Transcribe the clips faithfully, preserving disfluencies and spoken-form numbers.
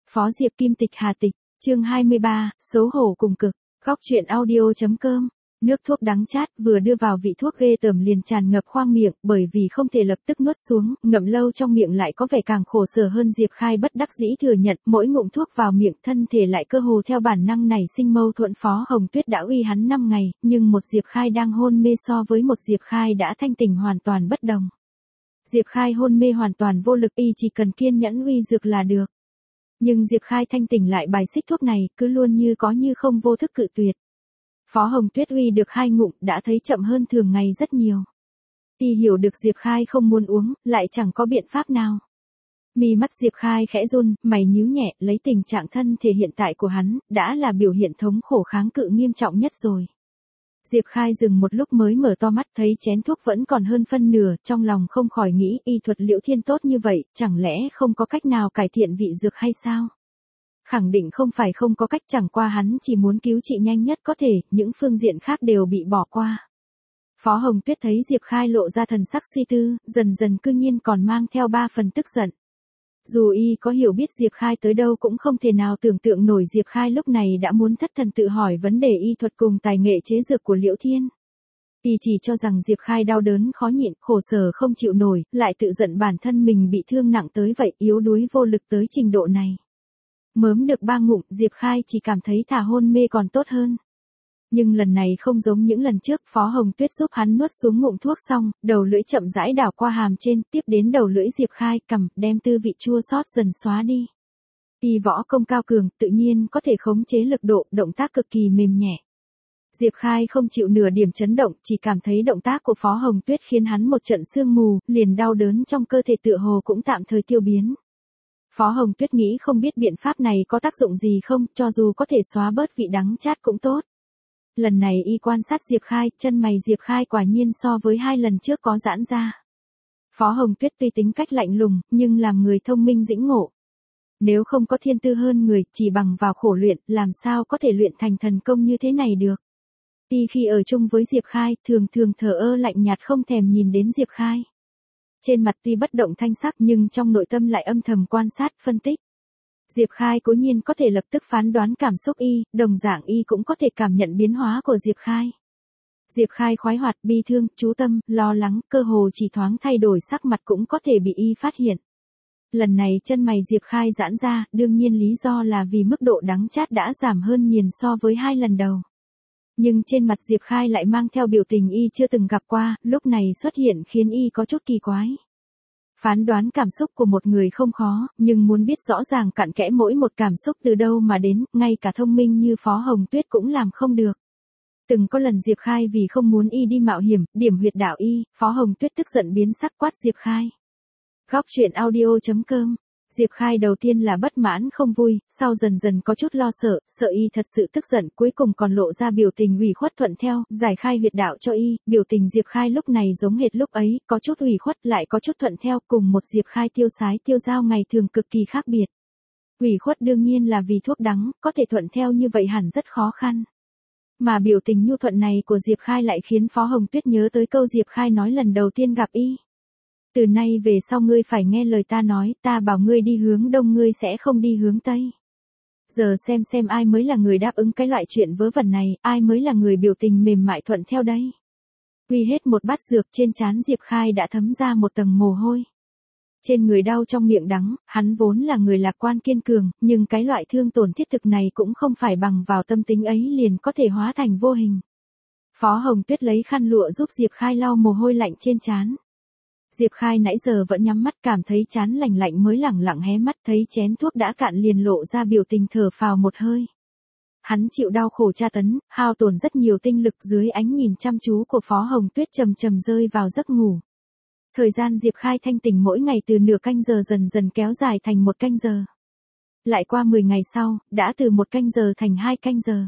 Phó Diệp Kim Tịch Hà Tịch, chương hai mươi ba, xấu hổ cùng cực, góc truyện audio.com. Nước thuốc đắng chát vừa đưa vào vị thuốc ghê tởm liền tràn ngập khoang miệng, bởi vì không thể lập tức nuốt xuống, ngậm lâu trong miệng lại có vẻ càng khổ sở hơn. Diệp Khai bất đắc dĩ thừa nhận, mỗi ngụm thuốc vào miệng thân thể lại cơ hồ theo bản năng nảy sinh mâu thuẫn. Phó Hồng Tuyết đã uy hắn năm ngày, nhưng một Diệp Khai đang hôn mê so với một Diệp Khai đã thanh tỉnh hoàn toàn bất đồng. Diệp Khai hôn mê hoàn toàn vô lực, y chỉ cần kiên nhẫn uy dược là được. Nhưng Diệp Khai thanh tỉnh lại bài xích thuốc này, cứ luôn như có như không vô thức cự tuyệt. Phó Hồng Tuyết uy được hai ngụm đã thấy chậm hơn thường ngày rất nhiều. Y hiểu được Diệp Khai không muốn uống, lại chẳng có biện pháp nào. Mi mắt Diệp Khai khẽ run, mày nhíu nhẹ, lấy tình trạng thân thể hiện tại của hắn, đã là biểu hiện thống khổ kháng cự nghiêm trọng nhất rồi. Diệp Khai dừng một lúc mới mở to mắt, thấy chén thuốc vẫn còn hơn phân nửa, trong lòng không khỏi nghĩ y thuật Liễu Thiên tốt như vậy, chẳng lẽ không có cách nào cải thiện vị dược hay sao? Khẳng định không phải không có cách, chẳng qua hắn chỉ muốn cứu trị nhanh nhất có thể, những phương diện khác đều bị bỏ qua. Phó Hồng Tuyết thấy Diệp Khai lộ ra thần sắc suy tư, dần dần cư nhiên còn mang theo ba phần tức giận. Dù y có hiểu biết Diệp Khai tới đâu cũng không thể nào tưởng tượng nổi Diệp Khai lúc này đã muốn thất thần tự hỏi vấn đề y thuật cùng tài nghệ chế dược của Liễu Thiên. Y chỉ cho rằng Diệp Khai đau đớn khó nhịn, khổ sở không chịu nổi, lại tự giận bản thân mình bị thương nặng tới vậy, yếu đuối vô lực tới trình độ này. Mớm được ba ngụm, Diệp Khai chỉ cảm thấy thả hôn mê còn tốt hơn. Nhưng lần này không giống những lần trước, Phó Hồng Tuyết giúp hắn nuốt xuống ngụm thuốc xong, đầu lưỡi chậm rãi đảo qua hàm trên, tiếp đến đầu lưỡi Diệp Khai, cầm, đem tư vị chua xót dần xóa đi. Y võ công cao cường, tự nhiên có thể khống chế lực độ, động tác cực kỳ mềm nhẹ. Diệp Khai không chịu nửa điểm chấn động, chỉ cảm thấy động tác của Phó Hồng Tuyết khiến hắn một trận sương mù, liền đau đớn trong cơ thể tựa hồ cũng tạm thời tiêu biến. Phó Hồng Tuyết nghĩ không biết biện pháp này có tác dụng gì không, cho dù có thể xóa bớt vị đắng chát cũng tốt. Lần này y quan sát Diệp Khai, chân mày Diệp Khai quả nhiên so với hai lần trước có giãn ra. Phó Hồng Tuyết tuy tính cách lạnh lùng, nhưng làm người thông minh dĩnh ngộ. Nếu không có thiên tư hơn người, chỉ bằng vào khổ luyện, làm sao có thể luyện thành thần công như thế này được. Y khi ở chung với Diệp Khai, thường thường thờ ơ lạnh nhạt không thèm nhìn đến Diệp Khai. Trên mặt tuy bất động thanh sắc nhưng trong nội tâm lại âm thầm quan sát, phân tích. Diệp Khai cố nhiên có thể lập tức phán đoán cảm xúc y, đồng dạng y cũng có thể cảm nhận biến hóa của Diệp Khai. Diệp Khai khoái hoạt, bi thương, chú tâm, lo lắng, cơ hồ chỉ thoáng thay đổi sắc mặt cũng có thể bị y phát hiện. Lần này chân mày Diệp Khai giãn ra, đương nhiên lý do là vì mức độ đắng chát đã giảm hơn nhiều so với hai lần đầu. Nhưng trên mặt Diệp Khai lại mang theo biểu tình y chưa từng gặp qua, lúc này xuất hiện khiến y có chút kỳ quái. Phán đoán cảm xúc của một người không khó, nhưng muốn biết rõ ràng cặn kẽ mỗi một cảm xúc từ đâu mà đến, ngay cả thông minh như Phó Hồng Tuyết cũng làm không được. Từng có lần Diệp Khai vì không muốn y đi mạo hiểm, điểm huyệt đạo y, Phó Hồng Tuyết tức giận biến sắc quát Diệp Khai. Góc truyện audio.com. Diệp Khai đầu tiên là bất mãn không vui, sau dần dần có chút lo sợ, sợ y thật sự tức giận, cuối cùng còn lộ ra biểu tình ủy khuất thuận theo, giải khai huyệt đạo cho y. Biểu tình Diệp Khai lúc này giống hệt lúc ấy, có chút ủy khuất lại có chút thuận theo, cùng một Diệp Khai tiêu sái tiêu dao ngày thường cực kỳ khác biệt. Ủy khuất đương nhiên là vì thuốc đắng, có thể thuận theo như vậy hẳn rất khó khăn. Mà biểu tình nhu thuận này của Diệp Khai lại khiến Phó Hồng Tuyết nhớ tới câu Diệp Khai nói lần đầu tiên gặp y. Từ nay về sau ngươi phải nghe lời ta nói, ta bảo ngươi đi hướng đông ngươi sẽ không đi hướng tây. Giờ xem xem ai mới là người đáp ứng cái loại chuyện vớ vẩn này, ai mới là người biểu tình mềm mại thuận theo đây. Uy hết một bát dược, trên trán Diệp Khai đã thấm ra một tầng mồ hôi. Trên người đau trong miệng đắng, hắn vốn là người lạc quan kiên cường, nhưng cái loại thương tổn thiết thực này cũng không phải bằng vào tâm tính ấy liền có thể hóa thành vô hình. Phó Hồng Tuyết lấy khăn lụa giúp Diệp Khai lau mồ hôi lạnh trên trán. Diệp Khai nãy giờ vẫn nhắm mắt, cảm thấy chán lành lạnh mới lẳng lặng hé mắt, thấy chén thuốc đã cạn liền lộ ra biểu tình thở phào một hơi. Hắn chịu đau khổ tra tấn, hao tổn rất nhiều tinh lực, dưới ánh nhìn chăm chú của Phó Hồng Tuyết trầm trầm rơi vào giấc ngủ. Thời gian Diệp Khai thanh tỉnh mỗi ngày từ nửa canh giờ dần dần kéo dài thành một canh giờ. Lại qua mười ngày sau, đã từ một canh giờ thành hai canh giờ.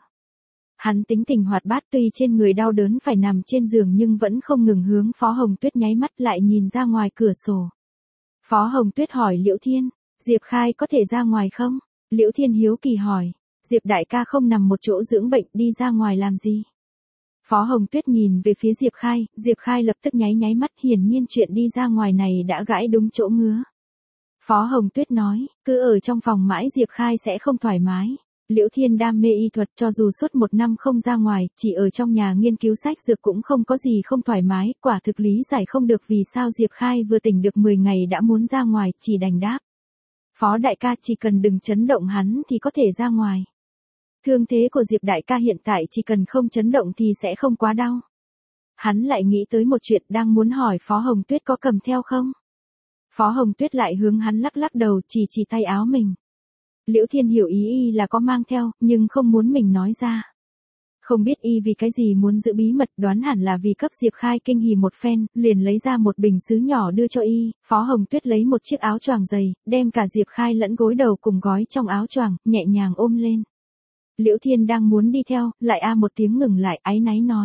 Hắn tính tình hoạt bát, tuy trên người đau đớn phải nằm trên giường nhưng vẫn không ngừng hướng Phó Hồng Tuyết nháy mắt, lại nhìn ra ngoài cửa sổ. Phó Hồng Tuyết hỏi Liễu Thiên, Diệp Khai có thể ra ngoài không? Liễu Thiên hiếu kỳ hỏi, Diệp đại ca không nằm một chỗ dưỡng bệnh, đi ra ngoài làm gì? Phó Hồng Tuyết nhìn về phía Diệp Khai, Diệp Khai lập tức nháy nháy mắt, hiển nhiên chuyện đi ra ngoài này đã gãi đúng chỗ ngứa. Phó Hồng Tuyết nói, cứ ở trong phòng mãi Diệp Khai sẽ không thoải mái. Liễu Thiên đam mê y thuật, cho dù suốt một năm không ra ngoài, chỉ ở trong nhà nghiên cứu sách dược cũng không có gì không thoải mái, quả thực lý giải không được vì sao Diệp Khai vừa tỉnh được mười ngày đã muốn ra ngoài, chỉ đành đáp. Phó đại ca, chỉ cần đừng chấn động hắn thì có thể ra ngoài. Thương thế của Diệp đại ca hiện tại chỉ cần không chấn động thì sẽ không quá đau. Hắn lại nghĩ tới một chuyện, đang muốn hỏi Phó Hồng Tuyết có cầm theo không. Phó Hồng Tuyết lại hướng hắn lắc lắc đầu, chỉ chỉ tay áo mình. Liễu Thiên hiểu ý y là có mang theo, nhưng không muốn mình nói ra. Không biết y vì cái gì muốn giữ bí mật, đoán hẳn là vì cấp Diệp Khai kinh hỉ một phen, liền lấy ra một bình sứ nhỏ đưa cho y. Phó Hồng Tuyết lấy một chiếc áo choàng dày, đem cả Diệp Khai lẫn gối đầu cùng gói trong áo choàng, nhẹ nhàng ôm lên. Liễu Thiên đang muốn đi theo, lại a một tiếng ngừng lại, áy náy nói.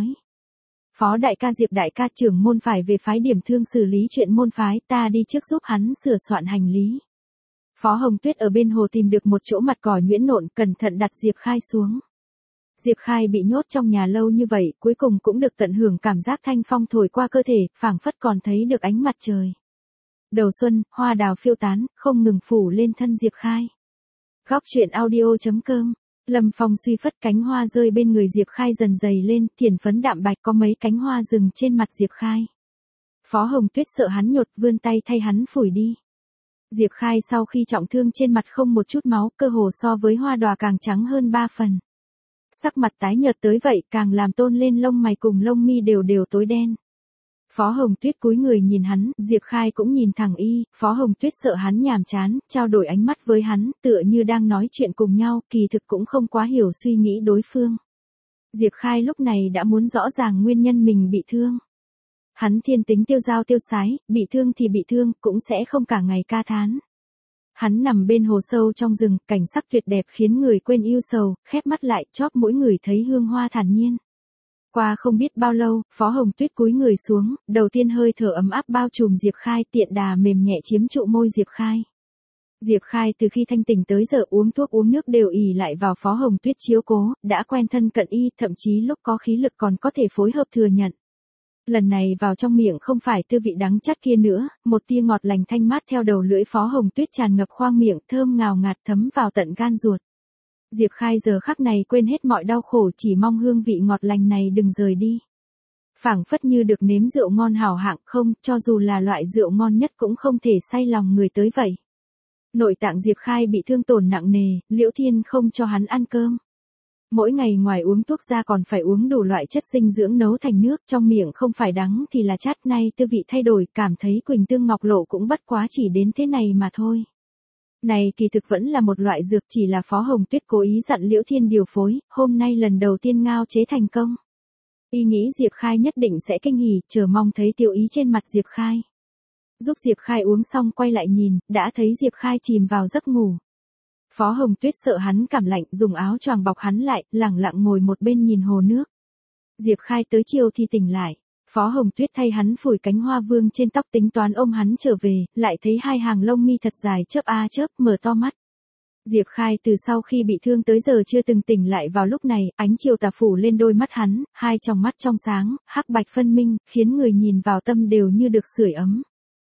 Phó đại ca, Diệp đại ca trưởng môn phải về phái điểm thương xử lý chuyện môn phái, ta đi trước giúp hắn sửa soạn hành lý. Phó Hồng Tuyết ở bên hồ tìm được một chỗ mặt cỏ nhuyễn nộn, cẩn thận đặt Diệp Khai xuống. Diệp Khai bị nhốt trong nhà lâu như vậy, cuối cùng cũng được tận hưởng cảm giác thanh phong thổi qua cơ thể, phảng phất còn thấy được ánh mặt trời. Đầu xuân, hoa đào phiêu tán, không ngừng phủ lên thân Diệp Khai. Góc truyện audio chấm com. Lâm Phong suy phất, cánh hoa rơi bên người Diệp Khai dần dày lên, thiển phấn đạm bạch, có mấy cánh hoa rừng trên mặt Diệp Khai. Phó Hồng Tuyết sợ hắn nhột, vươn tay thay hắn phủi đi. Diệp Khai sau khi trọng thương trên mặt không một chút máu, cơ hồ so với hoa đòa càng trắng hơn ba phần. Sắc mặt tái nhợt tới vậy, càng làm tôn lên lông mày cùng lông mi đều đều tối đen. Phó Hồng Tuyết cúi người nhìn hắn, Diệp Khai cũng nhìn thẳng y, Phó Hồng Tuyết sợ hắn nhàm chán, trao đổi ánh mắt với hắn, tựa như đang nói chuyện cùng nhau, kỳ thực cũng không quá hiểu suy nghĩ đối phương. Diệp Khai lúc này đã muốn rõ ràng nguyên nhân mình bị thương. Hắn thiên tính tiêu dao tiêu sái, bị thương thì bị thương, cũng sẽ không cả ngày ca thán. Hắn nằm bên hồ sâu trong rừng, cảnh sắc tuyệt đẹp khiến người quên yêu sầu, khép mắt lại, chóp mũi người thấy hương hoa thản nhiên. Qua không biết bao lâu, Phó Hồng Tuyết cúi người xuống, đầu tiên hơi thở ấm áp bao trùm Diệp Khai, tiện đà mềm nhẹ chiếm trụ môi Diệp Khai. Diệp Khai từ khi thanh tỉnh tới giờ uống thuốc uống nước đều ỷ lại vào Phó Hồng Tuyết chiếu cố, đã quen thân cận y, thậm chí lúc có khí lực còn có thể phối hợp thừa nhận. Lần này vào trong miệng không phải tư vị đắng chát kia nữa, một tia ngọt lành thanh mát theo đầu lưỡi Phó Hồng Tuyết tràn ngập khoang miệng, thơm ngào ngạt thấm vào tận gan ruột. Diệp Khai giờ khắc này quên hết mọi đau khổ, chỉ mong hương vị ngọt lành này đừng rời đi. Phảng phất như được nếm rượu ngon hảo hạng, không, cho dù là loại rượu ngon nhất cũng không thể say lòng người tới vậy. Nội tạng Diệp Khai bị thương tổn nặng nề, Liễu Thiên không cho hắn ăn cơm. Mỗi ngày ngoài uống thuốc ra còn phải uống đủ loại chất dinh dưỡng nấu thành nước, trong miệng không phải đắng thì là chát, nay tư vị thay đổi, cảm thấy Quỳnh Tương Ngọc Lộ cũng bất quá chỉ đến thế này mà thôi. Này kỳ thực vẫn là một loại dược, chỉ là Phó Hồng Tuyết cố ý dặn Liễu Thiên điều phối, hôm nay lần đầu tiên ngao chế thành công. Y nghĩ Diệp Khai nhất định sẽ kinh hỉ, chờ mong thấy tiêu ý trên mặt Diệp Khai. Giúp Diệp Khai uống xong quay lại nhìn, đã thấy Diệp Khai chìm vào giấc ngủ. Phó Hồng Tuyết sợ hắn cảm lạnh, dùng áo choàng bọc hắn lại, lẳng lặng ngồi một bên nhìn hồ nước. Diệp Khai tới chiều thì tỉnh lại. Phó Hồng Tuyết thay hắn phủi cánh hoa vương trên tóc, tính toán ôm hắn trở về, lại thấy hai hàng lông mi thật dài chớp a chớp, mở to mắt. Diệp Khai từ sau khi bị thương tới giờ chưa từng tỉnh lại vào lúc này, ánh chiều tà phủ lên đôi mắt hắn, hai tròng mắt trong sáng, hắc bạch phân minh, khiến người nhìn vào tâm đều như được sưởi ấm.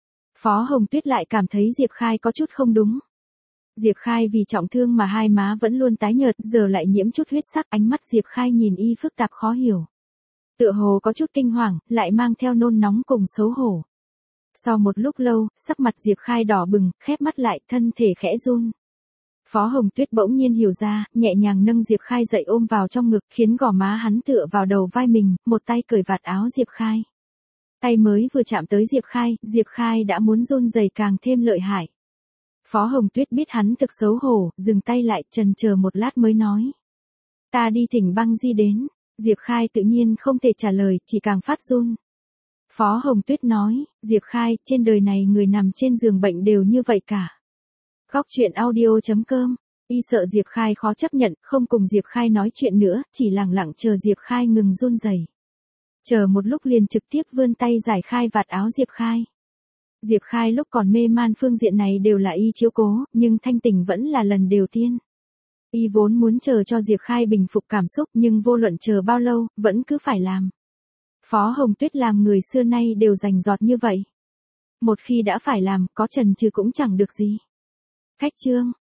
Phó Hồng Tuyết lại cảm thấy Diệp Khai có chút không đúng. Diệp Khai vì trọng thương mà hai má vẫn luôn tái nhợt, giờ lại nhiễm chút huyết sắc, ánh mắt Diệp Khai nhìn y phức tạp khó hiểu. Tựa hồ có chút kinh hoàng, lại mang theo nôn nóng cùng xấu hổ. Sau một lúc lâu, sắc mặt Diệp Khai đỏ bừng, khép mắt lại, thân thể khẽ run. Phó Hồng Tuyết bỗng nhiên hiểu ra, nhẹ nhàng nâng Diệp Khai dậy ôm vào trong ngực, khiến gò má hắn tựa vào đầu vai mình, một tay cởi vạt áo Diệp Khai. Tay mới vừa chạm tới Diệp Khai, Diệp Khai đã muốn run rẩy càng thêm lợi hại. Phó Hồng Tuyết biết hắn thực xấu hổ, dừng tay lại, chần chờ một lát mới nói. Ta đi thỉnh băng di đến. Diệp Khai tự nhiên không thể trả lời, chỉ càng phát run. Phó Hồng Tuyết nói, Diệp Khai, trên đời này người nằm trên giường bệnh đều như vậy cả. Góc truyện audio chấm com. Y sợ Diệp Khai khó chấp nhận, không cùng Diệp Khai nói chuyện nữa, chỉ lặng lặng chờ Diệp Khai ngừng run rẩy. Chờ một lúc liền trực tiếp vươn tay giải khai vạt áo Diệp Khai. Diệp Khai lúc còn mê man phương diện này đều là y chiếu cố, nhưng thanh tỉnh vẫn là lần đầu tiên. Y vốn muốn chờ cho Diệp Khai bình phục cảm xúc, nhưng vô luận chờ bao lâu, vẫn cứ phải làm. Phó Hồng Tuyết làm người xưa nay đều rành rọt như vậy. Một khi đã phải làm, có chần chừ cũng chẳng được gì. Khách chương.